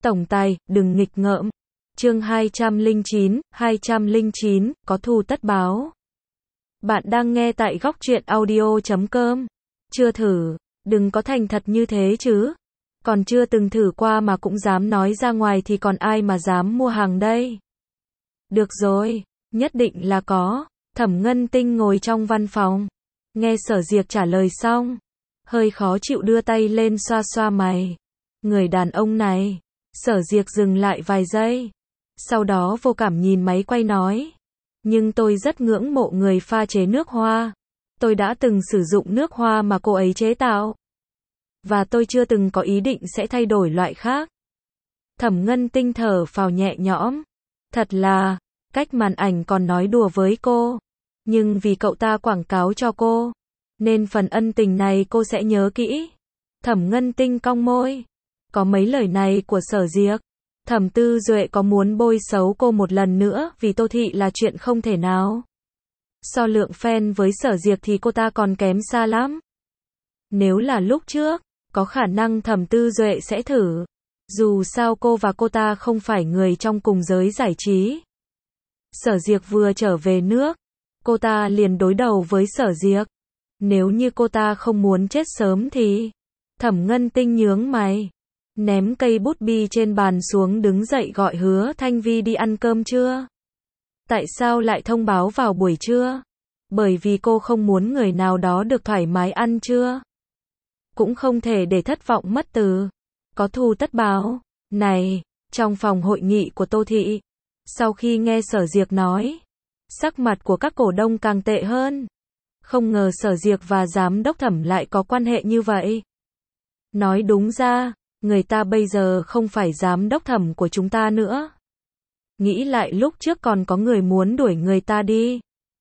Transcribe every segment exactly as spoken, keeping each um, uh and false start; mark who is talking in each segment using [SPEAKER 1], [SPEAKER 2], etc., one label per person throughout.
[SPEAKER 1] Tổng tài, đừng nghịch ngợm. Chương hai trăm lẻ chín, hai trăm lẻ chín, có thù tất báo. Bạn đang nghe tại góc truyện audio chấm com. Chưa thử, đừng có thành thật như thế chứ. Còn chưa từng thử qua mà cũng dám nói ra ngoài thì còn ai mà dám mua hàng đây. Được rồi, nhất định là có. Thẩm Ngân Tinh ngồi trong văn phòng. Nghe Sở Diệc trả lời xong. Hơi khó chịu đưa tay lên xoa xoa mày. Người đàn ông này. Sở Diệc dừng lại vài giây. Sau đó vô cảm nhìn máy quay nói. Nhưng tôi rất ngưỡng mộ người pha chế nước hoa. Tôi đã từng sử dụng nước hoa mà cô ấy chế tạo. Và tôi chưa từng có ý định sẽ thay đổi loại khác. Thẩm Ngân Tinh thở phào nhẹ nhõm. Thật là, cách màn ảnh còn nói đùa với cô. Nhưng vì cậu ta quảng cáo cho cô, nên phần ân tình này cô sẽ nhớ kỹ. Thẩm Ngân Tinh cong môi. Có mấy lời này của Sở Diệc, Thẩm Tư Duệ có muốn bôi xấu cô một lần nữa vì Tô Thị là chuyện không thể nào. So lượng fan với Sở Diệc thì cô ta còn kém xa lắm. Nếu là lúc trước, có khả năng Thẩm Tư Duệ sẽ thử. Dù sao cô và cô ta không phải người trong cùng giới giải trí. Sở Diệc vừa trở về nước, cô ta liền đối đầu với Sở Diệc. Nếu như cô ta không muốn chết sớm thì... Thẩm Ngân Tinh nhướng mày. Ném cây bút bi trên bàn xuống đứng dậy gọi Hứa Thanh Vi đi ăn cơm trưa. Tại sao lại thông báo vào buổi trưa? Bởi vì cô không muốn người nào đó được thoải mái ăn trưa. Cũng không thể để thất vọng mất từ. Có thù tất báo. Này, trong phòng hội nghị của Tô Thị. Sau khi nghe Sở Diệc nói, sắc mặt của các cổ đông càng tệ hơn. Không ngờ Sở Diệc và Giám đốc Thẩm lại có quan hệ như vậy. Nói đúng ra, người ta bây giờ không phải Giám đốc Thẩm của chúng ta nữa. Nghĩ lại lúc trước còn có người muốn đuổi người ta đi.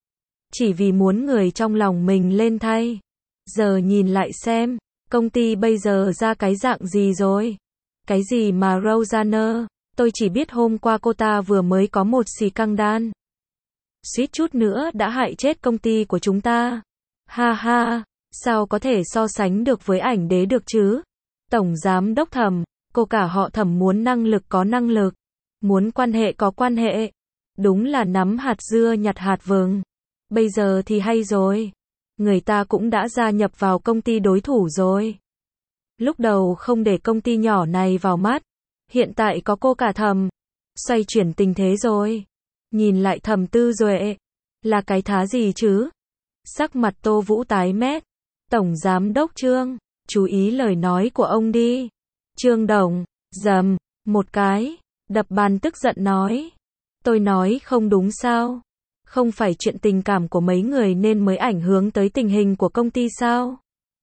[SPEAKER 1] Chỉ vì muốn người trong lòng mình lên thay. Giờ nhìn lại xem, công ty bây giờ ra cái dạng gì rồi? Cái gì mà Rosanna? Tôi chỉ biết hôm qua cô ta vừa mới có một scandal. Suýt chút nữa đã hại chết công ty của chúng ta. Ha ha, sao có thể so sánh được với ảnh đế được chứ? Tổng giám đốc Thẩm, cô cả họ Thẩm muốn năng lực có năng lực, muốn quan hệ có quan hệ. Đúng là nắm hạt dưa nhặt hạt vừng. Bây giờ thì hay rồi. Người ta cũng đã gia nhập vào công ty đối thủ rồi. Lúc đầu không để công ty nhỏ này vào mắt. Hiện tại có cô cả Thẩm. Xoay chuyển tình thế rồi. Nhìn lại Thẩm Tư Duệ. Là cái thá gì chứ? Sắc mặt Tô Vũ tái mét. Tổng giám đốc Trương, chú ý lời nói của ông đi. Trương Đồng, dầm, một cái, đập bàn tức giận nói. Tôi nói không đúng sao? Không phải chuyện tình cảm của mấy người nên mới ảnh hưởng tới tình hình của công ty sao?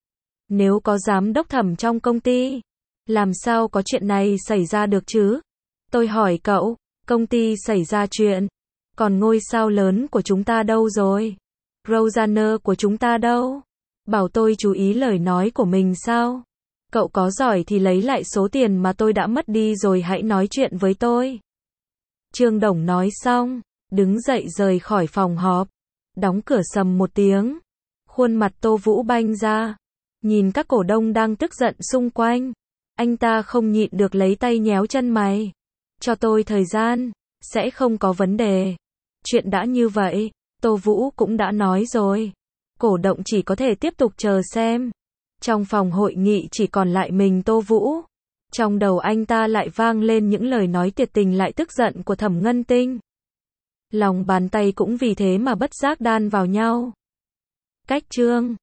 [SPEAKER 1] Nếu có giám đốc Thẩm trong công ty, làm sao có chuyện này xảy ra được chứ? Tôi hỏi cậu, công ty xảy ra chuyện, còn ngôi sao lớn của chúng ta đâu rồi? Rosanna của chúng ta đâu? Bảo tôi chú ý lời nói của mình sao? Cậu có giỏi thì lấy lại số tiền mà tôi đã mất đi rồi hãy nói chuyện với tôi. Trương Đồng nói xong, đứng dậy rời khỏi phòng họp, đóng cửa sầm một tiếng. Khuôn mặt Tô Vũ banh ra, nhìn các cổ đông đang tức giận xung quanh. Anh ta không nhịn được lấy tay nhéo chân mày. Cho tôi thời gian, sẽ không có vấn đề. Chuyện đã như vậy, Tô Vũ cũng đã nói rồi. Cổ động chỉ có thể tiếp tục chờ xem. Trong phòng hội nghị chỉ còn lại mình Tô Vũ. Trong đầu anh ta lại vang lên những lời nói tuyệt tình lại tức giận của Thẩm Ngân Tinh. Lòng bàn tay cũng vì thế mà bất giác đan vào nhau. Cách Trương,